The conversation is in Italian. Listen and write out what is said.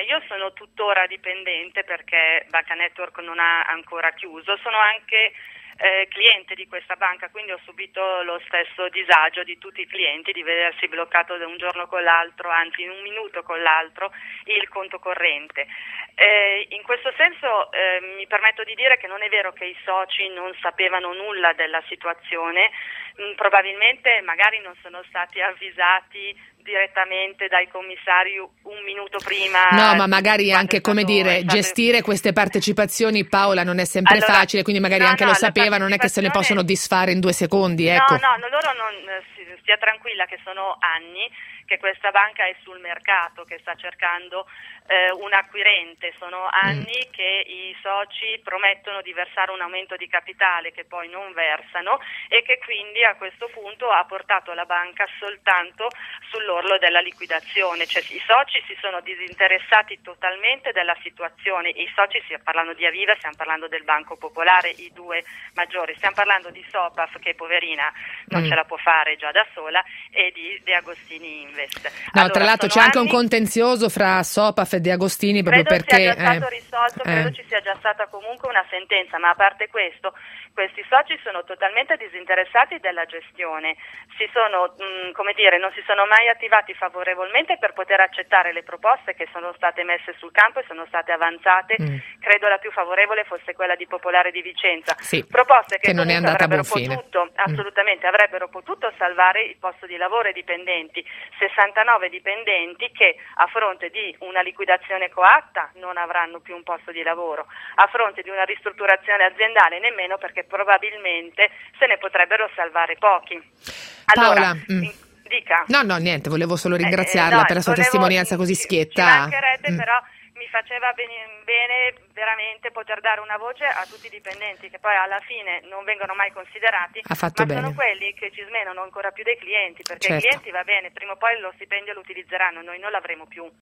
io sono tuttora dipendente perché Banca Network non ha ancora chiuso, sono anche cliente di questa banca, quindi ho subito lo stesso disagio di tutti i clienti di vedersi bloccato da un giorno con l'altro, anzi in un minuto con l'altro, il conto corrente. In questo senso mi permetto di dire che non è vero che i soci non sapevano nulla della situazione, probabilmente magari non sono stati avvisati direttamente dai commissari un minuto prima. No, ma magari anche, gestire queste partecipazioni, Paola, non è sempre facile, quindi magari anche lo sapeva, non è che se ne possono disfare in 2 secondi, ecco. No, loro stia tranquilla che sono anni che questa banca è sul mercato, che sta cercando un acquirente, sono anni che i soci promettono di versare un aumento di capitale che poi non versano e che quindi a questo punto ha portato la banca soltanto sull'orlo della liquidazione, cioè i soci si sono disinteressati totalmente della situazione, i soci, stiamo parlando di Aviva, stiamo parlando del Banco Popolare, i 2 maggiori, stiamo parlando di Sopaf che poverina non ce la può fare già da sola e di De Agostini Invest. No, allora, tra l'altro c'è anche un contenzioso fra Sopaf e De Agostini proprio perché sia già stato risolto, credo ci sia già stata comunque una sentenza, ma a parte questo, questi soci sono totalmente disinteressati della gestione, non si sono mai attivati favorevolmente per poter accettare le proposte che sono state messe sul campo e sono state avanzate, credo la più favorevole fosse quella di Popolare di Vicenza, proposte che non è andata a buon fine. Assolutamente avrebbero potuto salvare il posto di lavoro ai dipendenti, 69 dipendenti che a fronte di una liquidazione coatta non avranno più un posto di lavoro, a fronte di una ristrutturazione aziendale nemmeno, perché probabilmente se ne potrebbero salvare pochi. Allora, Paola, dica. No, niente, volevo solo ringraziarla per la sua testimonianza così schietta. Ci mancherebbe, però mi faceva bene veramente poter dare una voce a tutti i dipendenti che poi alla fine non vengono mai considerati, ha fatto bene. Sono quelli che ci smenano ancora più dei clienti, perché i clienti va bene, prima o poi lo stipendio lo utilizzeranno, noi non l'avremo più.